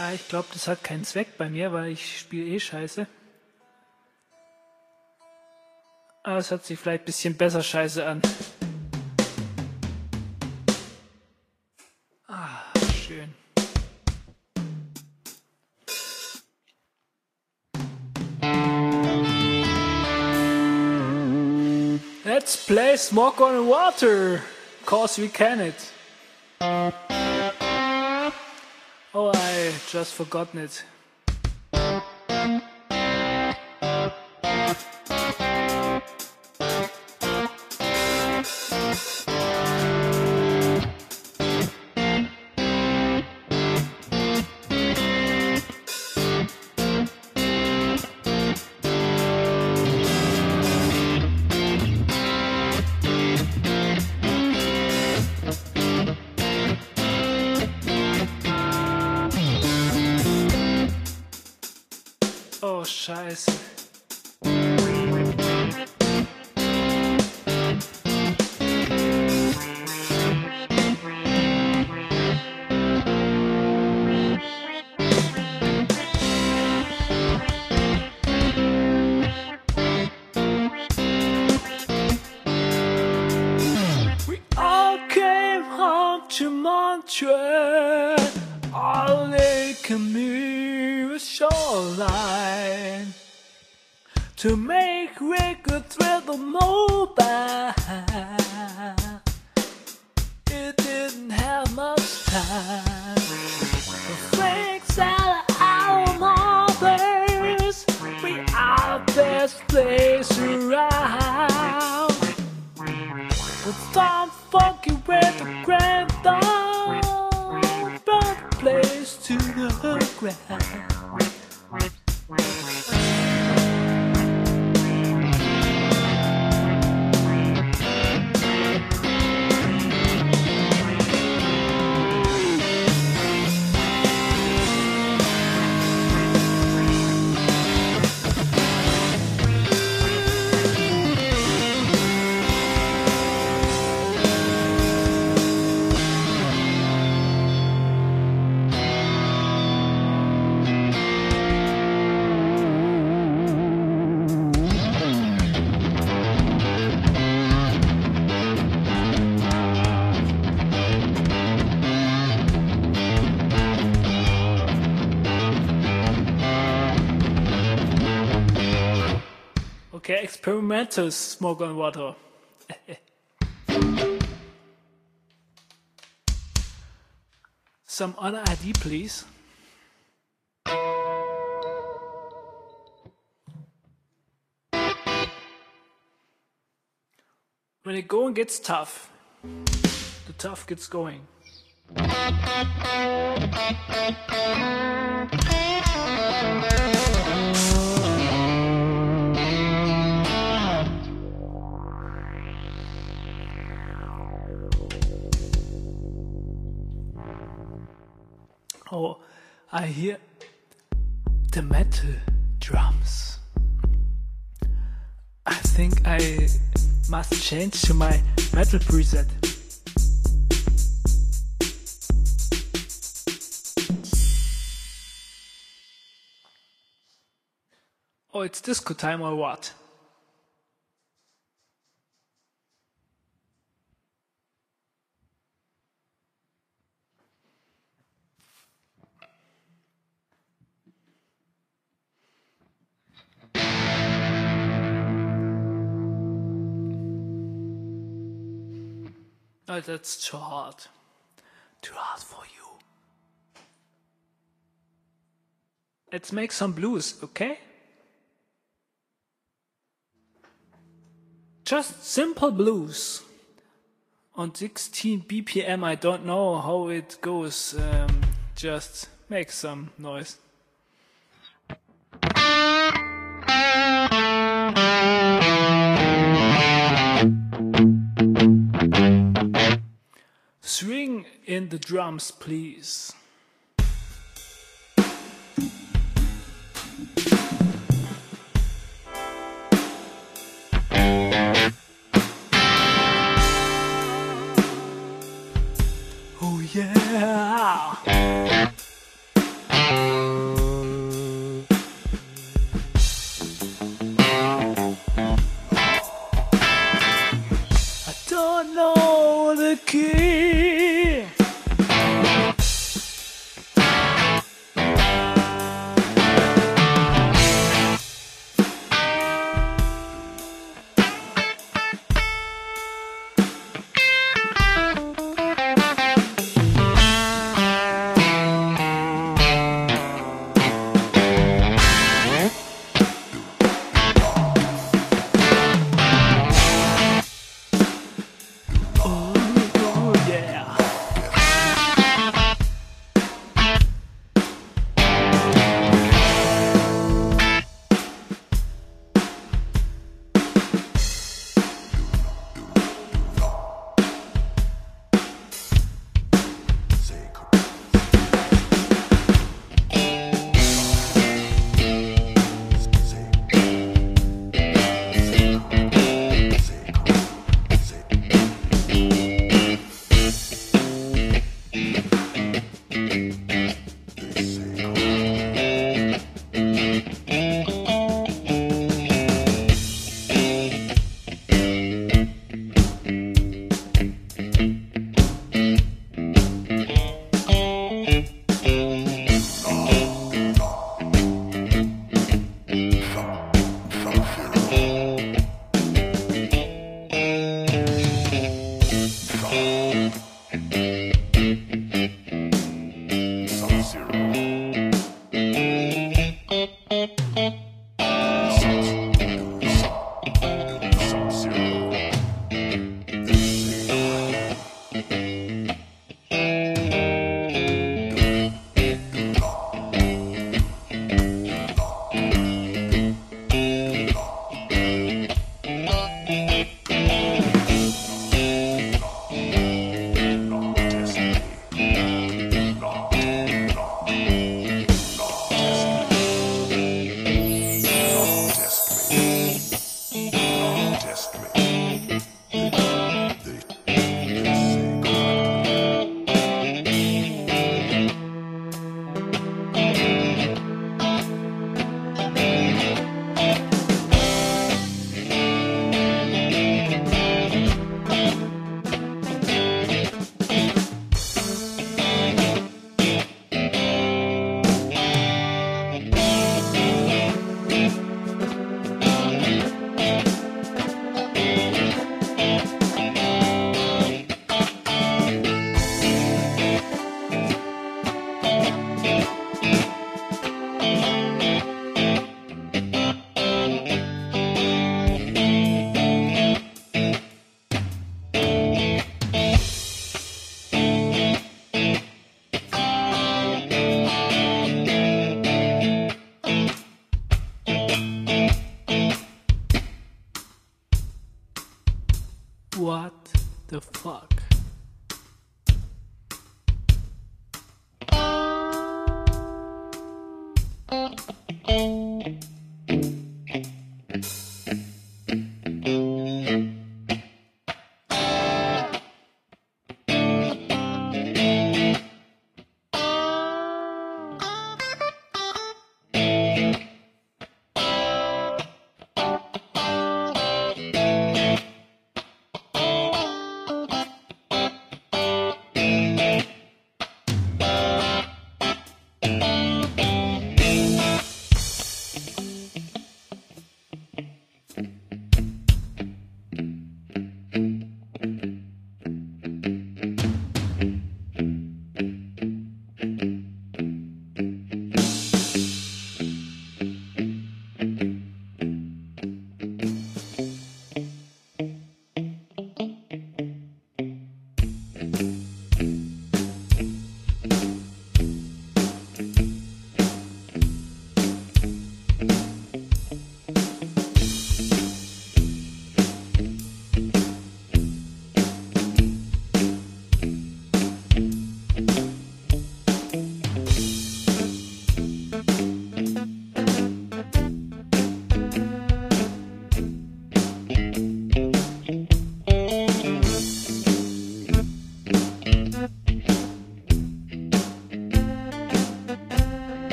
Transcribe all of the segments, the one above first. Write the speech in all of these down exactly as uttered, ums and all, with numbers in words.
Ah, ich glaube, das hat keinen Zweck bei mir, weil ich spiele eh scheiße. Aber es hört sich vielleicht ein bisschen besser scheiße an. Ah, schön. Let's play Smoke on Water, cause we can it. Oh, I just forgotten it. Oh, scheiße. We all came home to Montreal, all they can be was shoreline, to make records with the mobile. It didn't have much time. The things out of our mothers, we are the best place around. The thumb funky with the grand thumb, but place to the ground. Okay, experimental Smoke on Water. Some other I D, please. When it going gets tough, the tough gets going. Oh, I hear the metal drums. I think I must change to my metal preset. Oh, it's disco time or what? Oh, that's too hard. Too hard for you. Let's make some blues, okay? Just simple blues. On sixteen B P M, I don't know how it goes. Um, just make some noise. Swing in the drums, please. Oh yeah.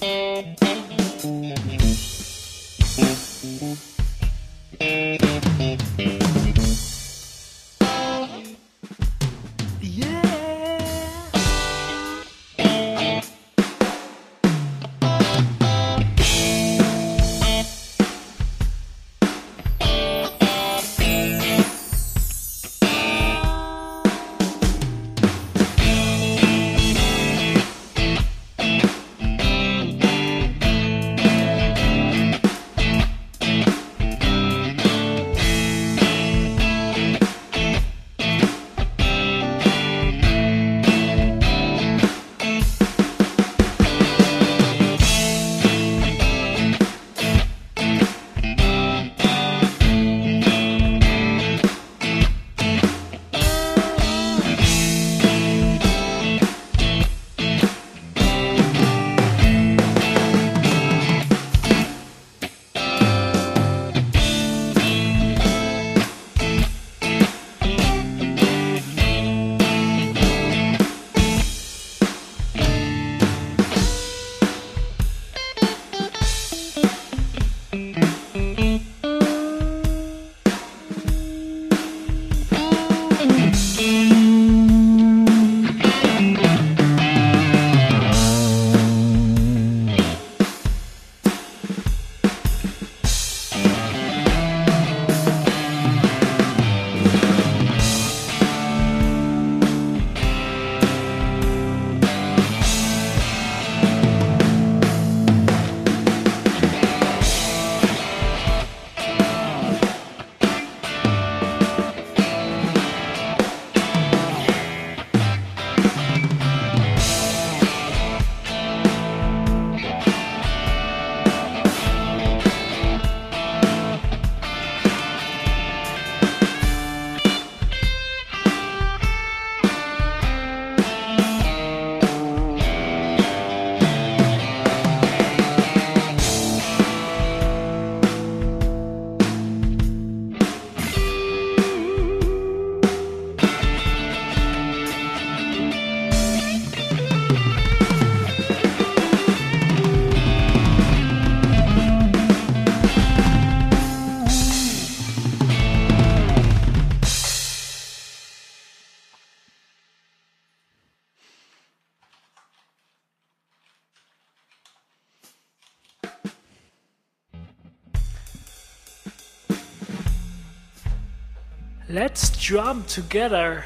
Let's drum together.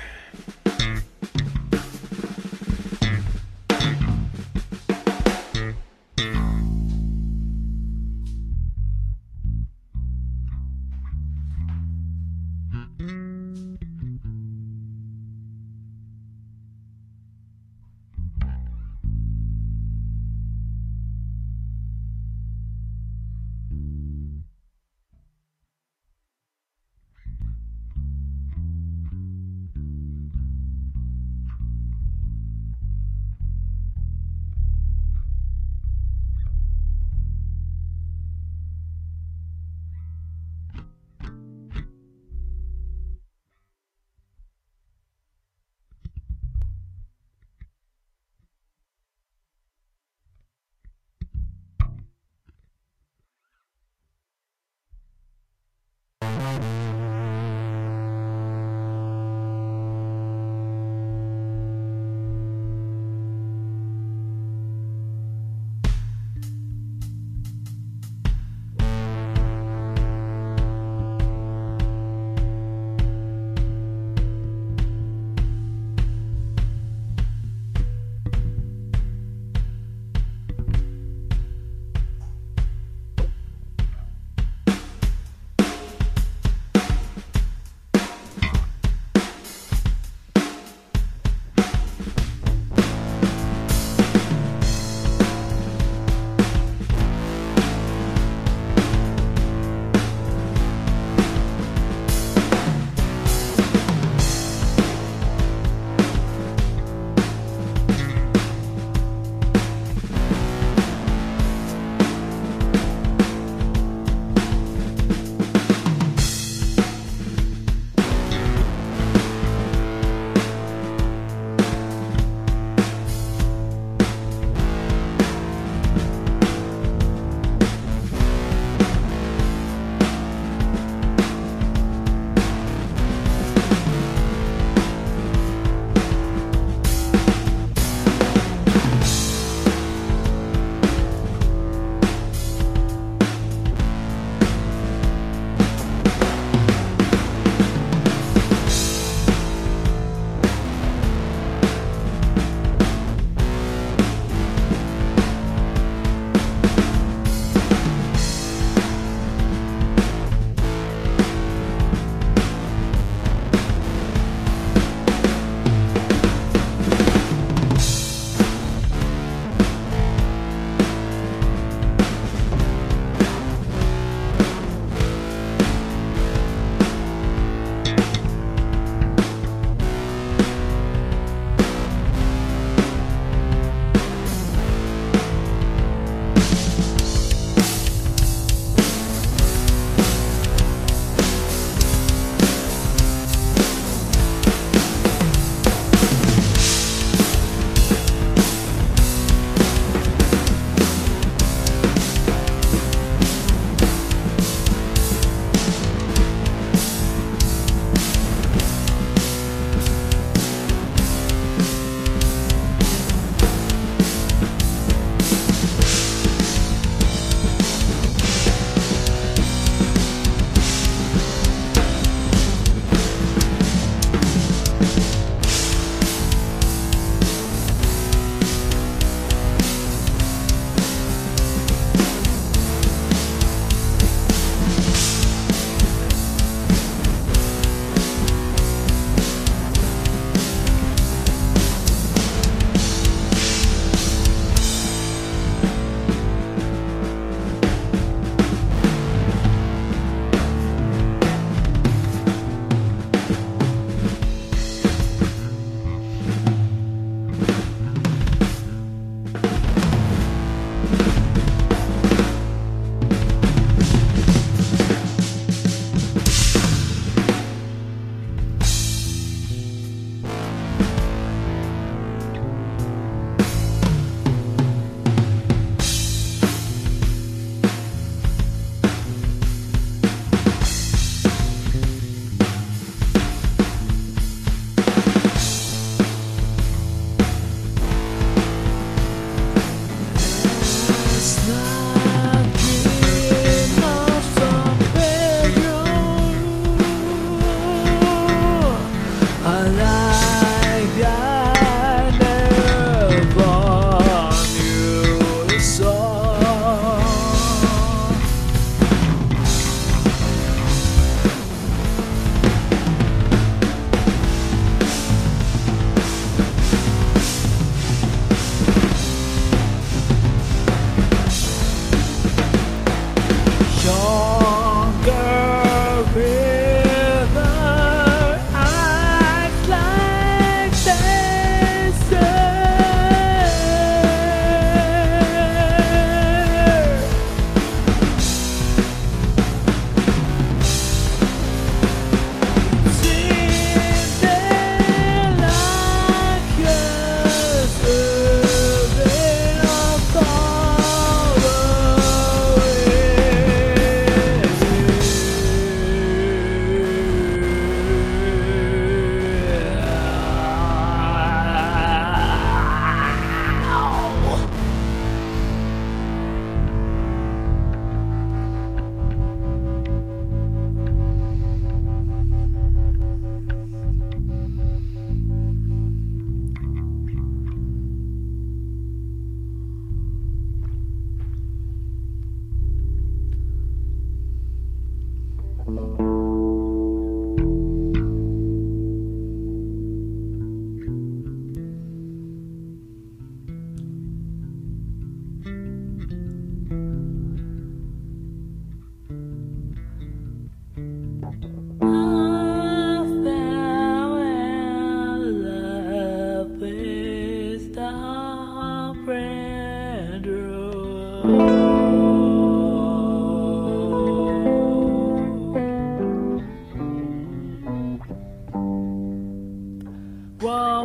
While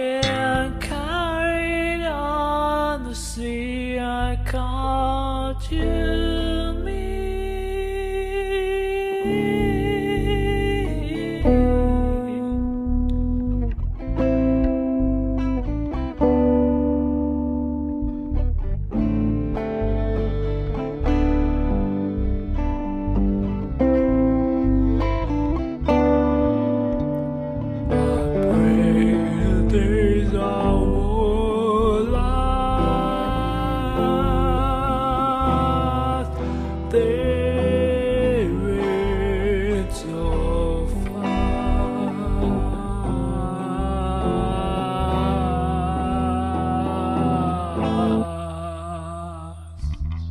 being carried on the sea, I called you me. Days are more lost. They went so fast.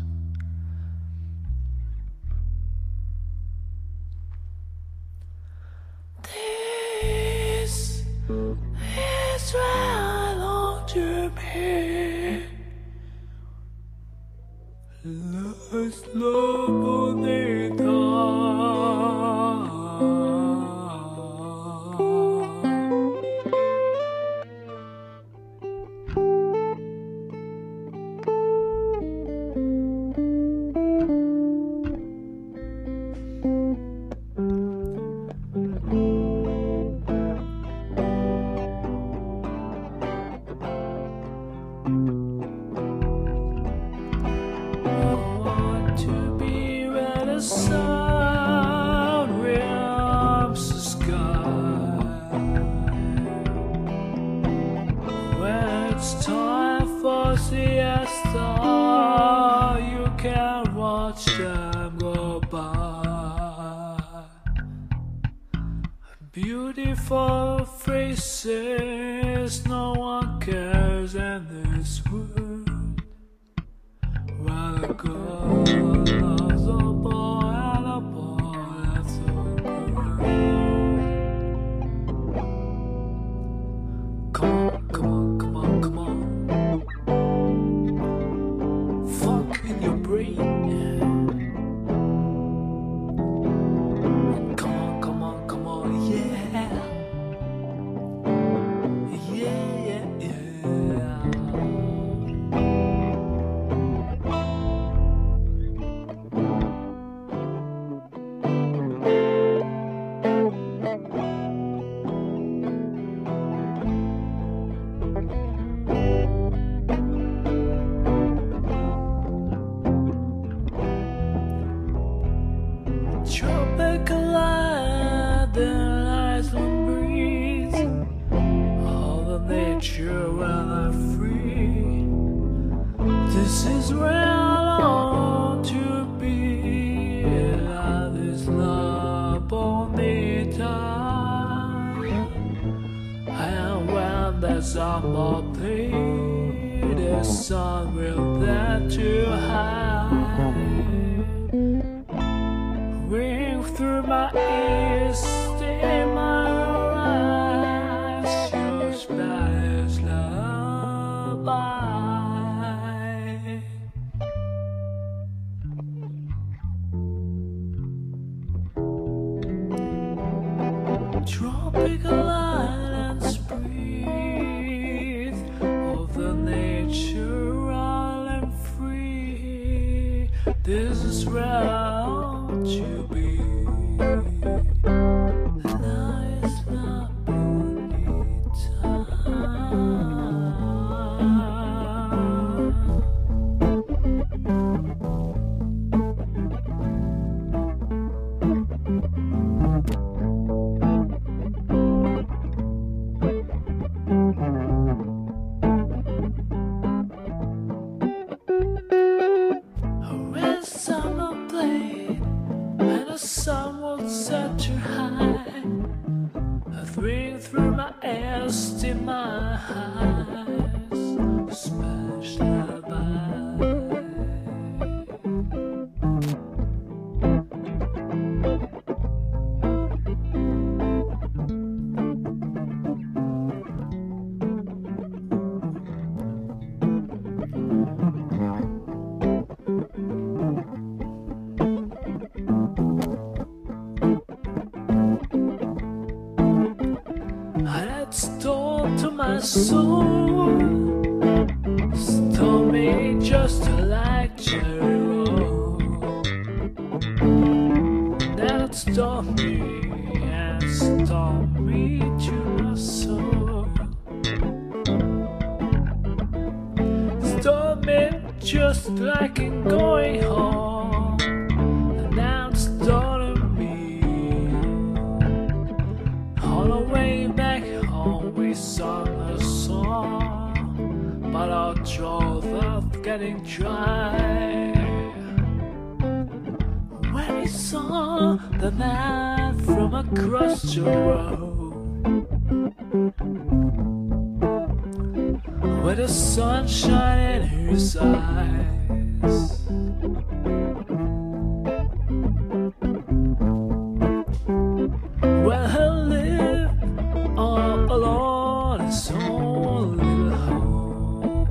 This is where I long to be. Lost love on the sun warms the sky. When it's time for siesta, you can watch them go by. Beautiful faces, no one cares in this world. Well, a girl loves a boy and a boy loves a girl. Come on, come on, come on, come on. Funk in your brain. Come on, come on, come on, yeah. Yeah, yeah, yeah. nature when I'm free. This is where I long to be. Life is not bonita. And when there's some more pain, there's somewhere there to hide. Ring through my ears, stay in my eyes, your splash lullaby. Tropical islands breathe of the nature island free. This is where I want to be. Nice La Bonita. When summer played and the sun was set to high, I ring through my ears in my eyes, smash lullaby. That's torn to my soul, stole me just like cherry roll. That stole me and stole me to my soul. Stole me just like in going home, and now stolen me all the way back home. We sung a song, but our jaws are getting dry. When we saw the man from across the road, with the sunshine in his eyes, well, he lived all alone in his own little home,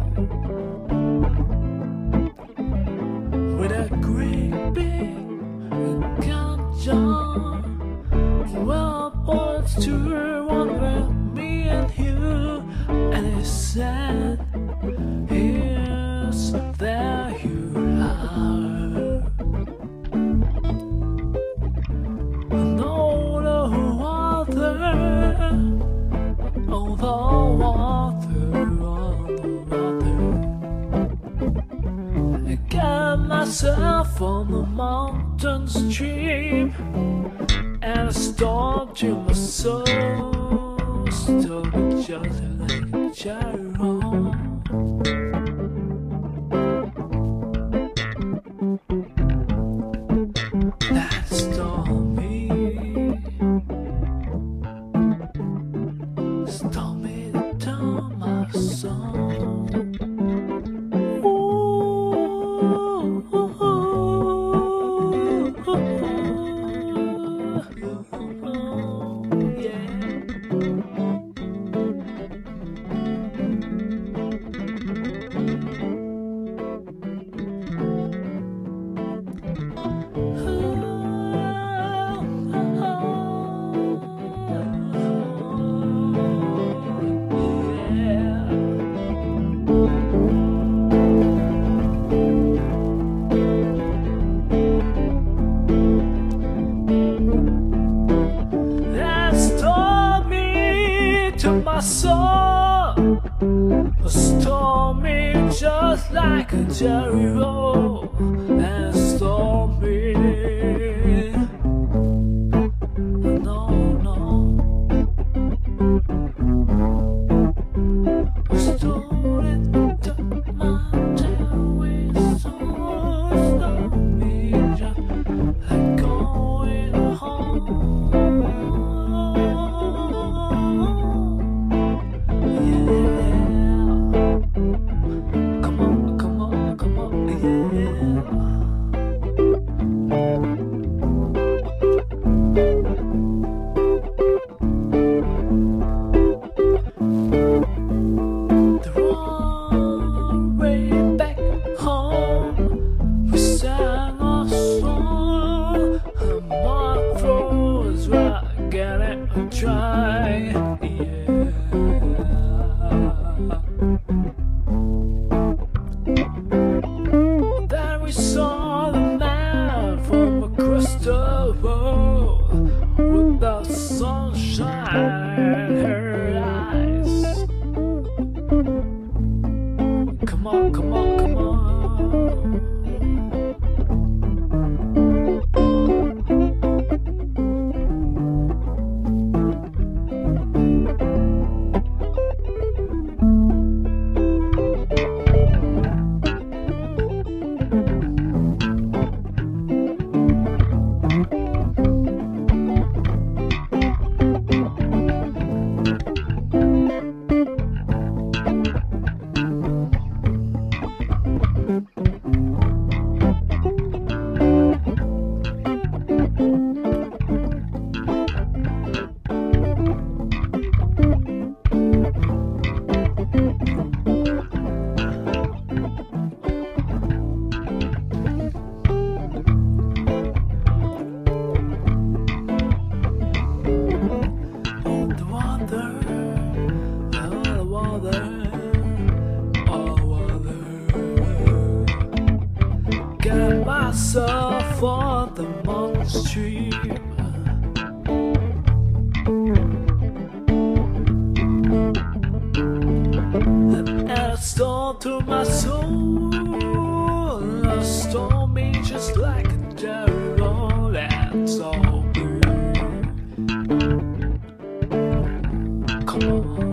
with a great big ganja. Well, boys to one with me and you, and he said, "Yes, there you are." No, no other, oh, the water, oh, the water. I got myself on the mountain stream, and a storm to my soul, stole me just like a cherry roll. That stole me, stole me to my soul. Ooh, ooh, ooh, ooh, yeah. To my soul, stole me just like a cherry roll, and stole me. No, no, The wrong way back home, we sang our song, and my throat's right, get it dry, yeah. Then we saw the man from across the road with the sunshine in her eyes. Come on, come on, come on. Get myself on the mountain stream, and add a storm to my soul. A stormy just like a devil that's all blue. Come on.